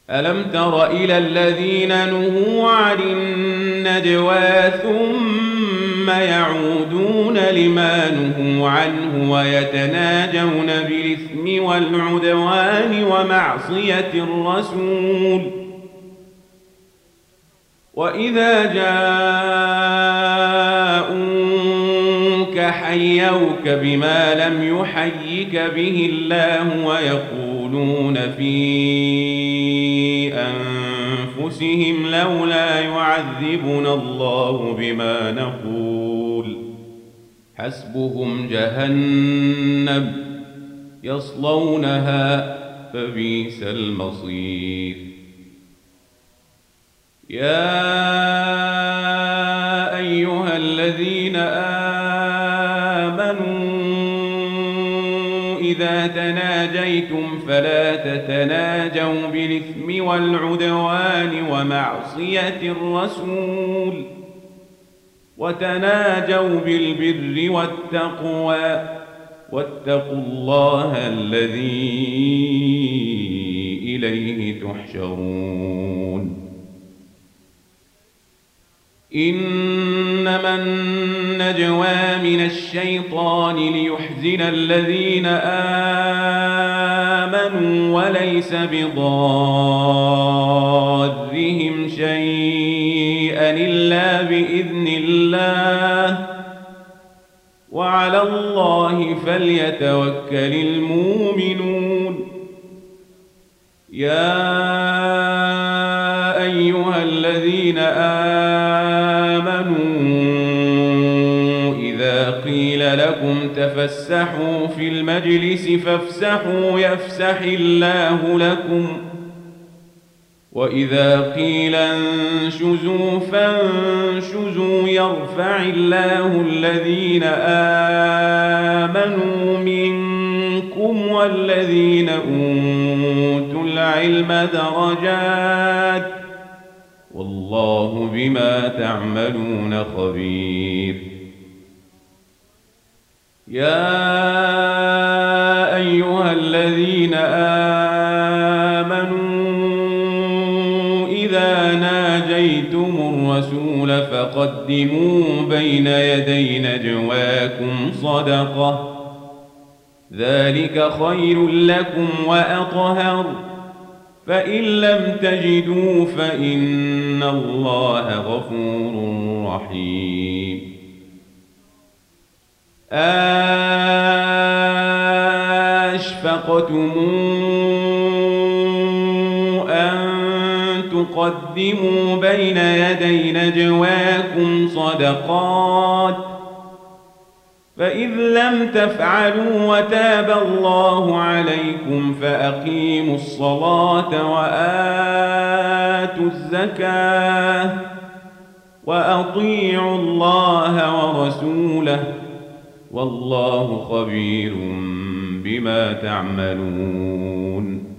ألم تر إلى الذين نهوا عن النجوى ثم يعودون لما نهوا عنه ويتناجون بالإثم والعدوان ومعصية الرسول وإذا جاءوك حيوك بما لم يحيك به الله ويقولون في أنفسهم لولا يعذبنا الله بما نقول حسبهم جهنم يصلونها فبئس المصير يا أيها الذين آمنوا إذا تناجيتم فلا تتناجوا بالإثم والعدوان ومعصية الرسول وتناجوا بالبر والتقوى واتقوا الله الذي إليه تحشرون إنما النجوى من الشيطان ليحزن الذين آمنوا وليس بضارهم شيئا إلا بإذن الله وعلى الله فليتوكل المؤمنون يا أيها الذين آمنوا إذا قيل لكم تفسحوا في المجلس فافسحوا يفسح الله لكم وإذا قيل انشزوا فانشزوا يرفع الله الذين آمنوا منكم والذين أوتوا العلم درجات والله بما تعملون خبير يا أيها الذين آمنوا إذا ناجيتم الرسول فقدموا بين يدي نجواكم صدقة ذلك خير لكم وأطهر فإن لم تجدوا فإن الله غفور رحيم أشفقتم أن تقدموا بين يدي نجواكم صدقات فإذ لم تفعلوا وتاب الله عليكم فأقيموا الصلاة وآتوا الزكاة وأطيعوا الله ورسوله والله خبير بما تعملون